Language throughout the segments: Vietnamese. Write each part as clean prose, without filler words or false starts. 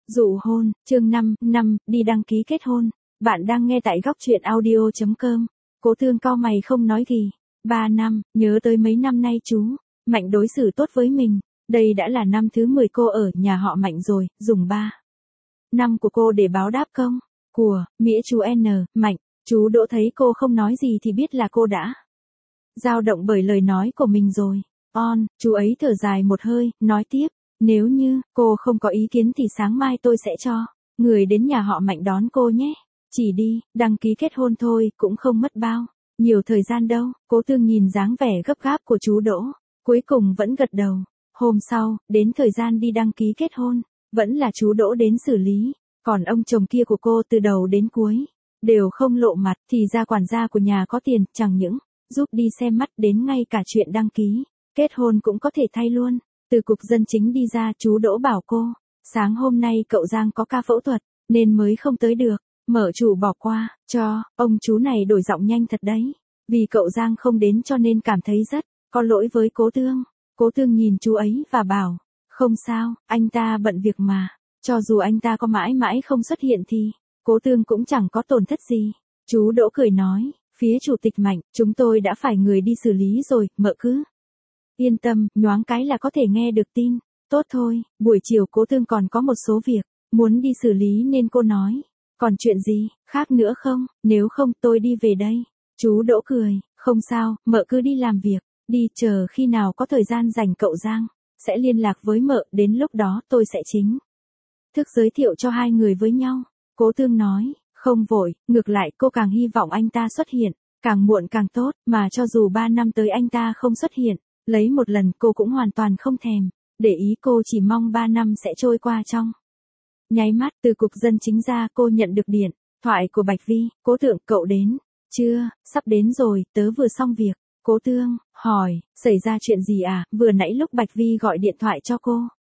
Dụ hôn, chương 5, đi đăng ký kết hôn. Bạn đang nghe tại góc truyện audio.com. Cố Thương cau mày không nói gì. 3 năm, nhớ tới mấy năm nay chú Mạnh đối xử tốt với mình. Đây đã là năm thứ 10 cô ở nhà họ Mạnh rồi, dùng 3 năm của cô để báo đáp công của nghĩa chú Mạnh. Chú Đỗ thấy cô không nói gì thì biết là cô đã dao động bởi lời nói của mình rồi. Chú ấy thở dài một hơi, nói tiếp, nếu như cô không có ý kiến thì sáng mai tôi sẽ cho người đến nhà họ Mạnh đón cô nhé. Chỉ đi, đăng ký kết hôn thôi, cũng không mất bao nhiều thời gian đâu. Cố Thương nhìn dáng vẻ gấp gáp của chú Đỗ, cuối cùng vẫn gật đầu. Hôm sau, đến thời gian đi đăng ký kết hôn, vẫn là chú Đỗ đến xử lý, còn ông chồng kia của cô từ đầu đến cuối đều không lộ mặt. Thì ra quản gia của nhà có tiền, chẳng những giúp đi xem mắt, đến ngay cả chuyện đăng ký kết hôn cũng có thể thay luôn. Từ cục dân chính đi ra, chú Đỗ bảo cô, sáng hôm nay cậu Giang có ca phẫu thuật, nên mới không tới được. Mở chủ bỏ qua, cho, ông chú này đổi giọng nhanh thật đấy. Vì cậu Giang không đến cho nên cảm thấy rất có lỗi với Cố Thương. Cố Thương nhìn chú ấy và bảo, không sao, anh ta bận việc mà. Cho dù anh ta có mãi mãi không xuất hiện thì Cố Thương cũng chẳng có tổn thất gì. Chú Đỗ cười nói, phía chủ tịch Mạnh, chúng tôi đã phải người đi xử lý rồi, mợ cứ yên tâm, nhoáng cái là có thể nghe được tin. Tốt thôi, buổi chiều Cố Thương còn có một số việc muốn đi xử lý nên cô nói, còn chuyện gì khác nữa không? Nếu không tôi đi về đây. Chú Đỗ cười, không sao, mợ cứ đi làm việc đi, chờ khi nào có thời gian rảnh cậu Giang sẽ liên lạc với mợ, đến lúc đó tôi sẽ chính thức giới thiệu cho hai người với nhau. Cố Thương nói, không vội, ngược lại cô càng hy vọng anh ta xuất hiện, càng muộn càng tốt, mà cho dù 3 năm tới anh ta không xuất hiện, lấy một lần cô cũng hoàn toàn không thèm để ý. Cô chỉ mong 3 năm sẽ trôi qua trong nháy mắt. Từ cục dân chính ra, cô nhận được điện thoại của Bạch Vi. Cố Thượng, cậu đến chưa? Sắp đến rồi, tớ vừa xong việc. Cố Thương hỏi, xảy ra chuyện gì à? Vừa nãy lúc Bạch Vi gọi điện thoại cho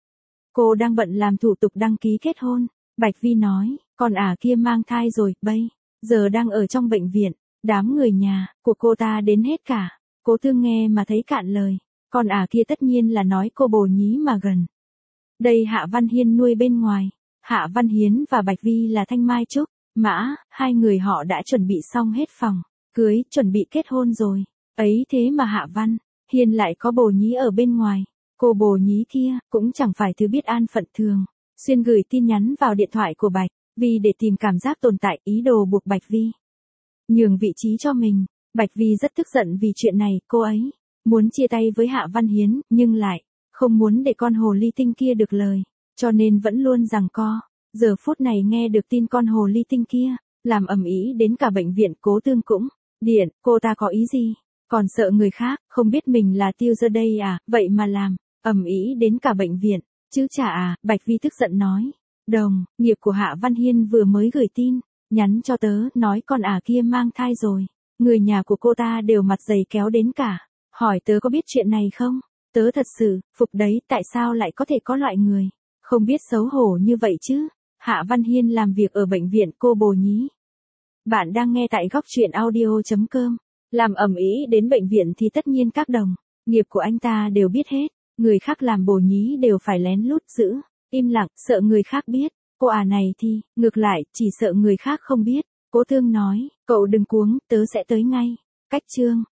cô đang bận làm thủ tục đăng ký kết hôn. Bạch Vi nói, con kia mang thai rồi, bây giờ đang ở trong bệnh viện, đám người nhà của cô ta đến hết cả. Cố Thương nghe mà thấy cạn lời. Con kia tất nhiên là nói cô bồ nhí mà gần đây Hạ Văn Hiên nuôi bên ngoài. Hạ Văn Hiến và Bạch Vi là thanh mai trúc mã, hai người họ đã chuẩn bị xong hết phòng cưới, chuẩn bị kết hôn rồi. Ấy thế mà Hạ Văn Hiên lại có bồ nhí ở bên ngoài. Cô bồ nhí kia cũng chẳng phải thứ biết an phận, thường xuyên gửi tin nhắn vào điện thoại của Bạch Vi để tìm cảm giác tồn tại, ý đồ buộc Bạch Vi nhường vị trí cho mình. Bạch Vi rất tức giận vì chuyện này, cô ấy muốn chia tay với Hạ Văn Hiến, nhưng lại không muốn để con hồ ly tinh kia được lời, cho nên vẫn luôn giằng co. Giờ phút này nghe được tin con hồ ly tinh kia làm ầm ĩ đến cả bệnh viện, Cố Thương cũng điện. Cô ta có ý gì? Còn sợ người khác không biết mình là tiêu giờ đây à? Vậy mà làm ầm ĩ đến cả bệnh viện chứ chả à? Bạch Vi tức giận nói, đồng nghiệp của Hạ Văn Hiên vừa mới gửi tin nhắn cho tớ, nói con kia mang thai rồi. Người nhà của cô ta đều mặt dày kéo đến cả, hỏi tớ có biết chuyện này không. Tớ thật sự phục đấy, tại sao lại có thể có loại người không biết xấu hổ như vậy chứ? Hạ Văn Hiên làm việc ở bệnh viện, cô bồ nhí. Bạn đang nghe tại góc truyện audio.com. Làm ầm ĩ đến bệnh viện thì tất nhiên các đồng nghiệp của anh ta đều biết hết. Người khác làm bồ nhí đều phải lén lút giữ im lặng, sợ người khác biết. Cô này thì ngược lại, chỉ sợ người khác không biết. Cố Thương nói, cậu đừng cuống, tớ sẽ tới ngay. Cách chương